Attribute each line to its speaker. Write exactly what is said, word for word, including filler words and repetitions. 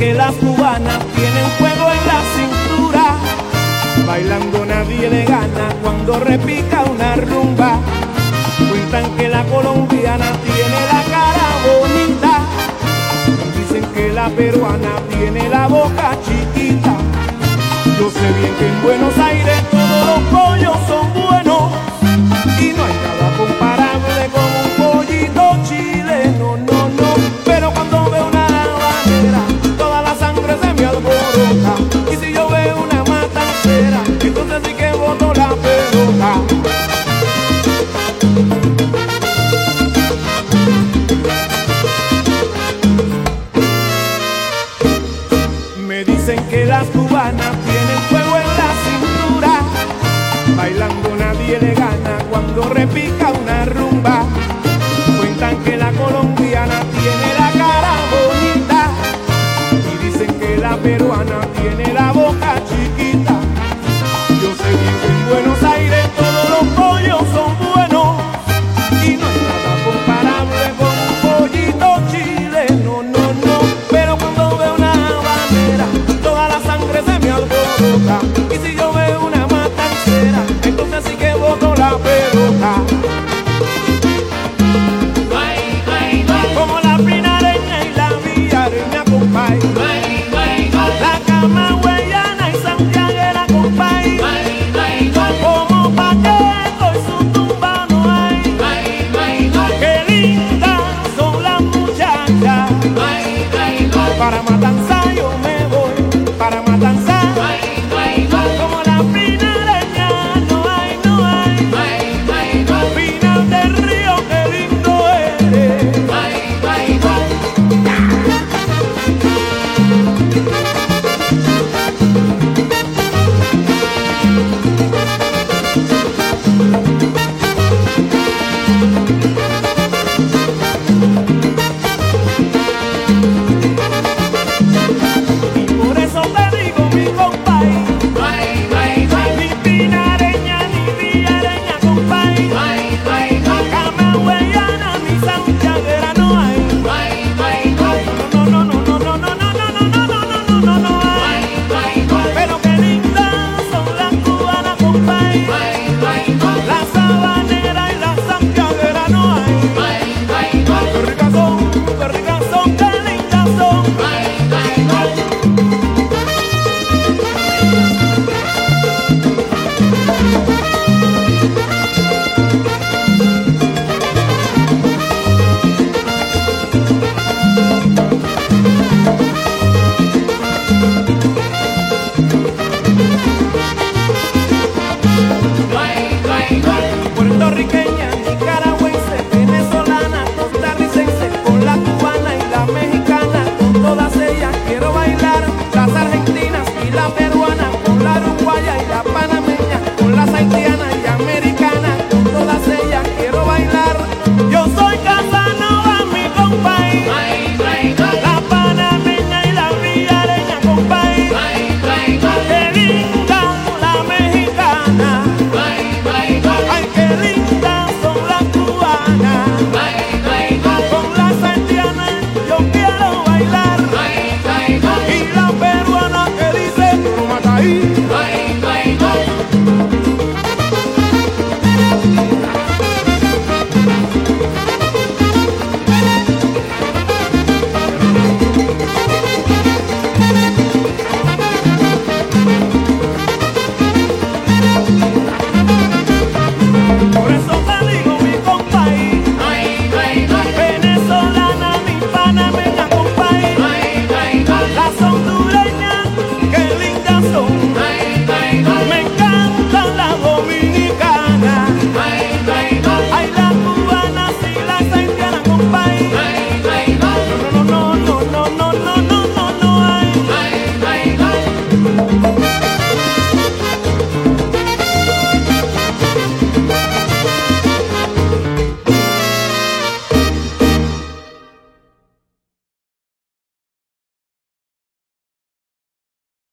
Speaker 1: que las cubanas tienen fuego en la cintura, bailando nadie le gana cuando repica una rumba. Cuentan que la colombiana tiene la cara bonita, dicen que la peruana tiene la boca chiquita. Yo sé bien que en Buenos Aires todos los pollos son buenos y no hay nada comparable con un pollito chileno, no, no. Pero cuando veo una habanera, toda la sangre se me alborota, y si yo veo una matancera, entonces sí que boto la pelota. Me dicen que las cubanas tienen fuego en la cintura, bailando nadie le gana cuando repica una rumba. Cuentan que la colombiana tiene la cara bonita y dicen que la peruana tiene la boca chiquita. Yo sé bien que en Buenos Aires todos los pollos son buenos y no hay nada comparable con un pollito chileno, no, no. Pero cuando veo una habanera, toda la sangre se me alborota, y si yo veo una matancera, entonces sí que boto la pelota. Como la pinareña y la villareña, compay, la camagüeyana y santiaguera, compay, como Pacheco y su tumba no hay. Qué lindas son las muchachas. Para Matanzá yo me voy, para Matanzá. Como la pinareña no hay, no hay. Pinar del Río, qué lindo eres. Y por eso te digo, mi compay, ni pinareña ni villareña, compay, camagüeyana ni santiaguera no hay. No, no, no, no, no, no, no, no, no, no, no, no, no, no hay. Pero qué lindas son las cubanas, compay, la sabanera y la santiaguera no hay. Qué ricas son, qué ricas son, qué lindas son. Puertorriqueña, nicaragüense, venezolana, costarricense, con la cubana y la mexicana, con todas ellas quiero bailar. Las argentinas y la peruana, con la uruguaya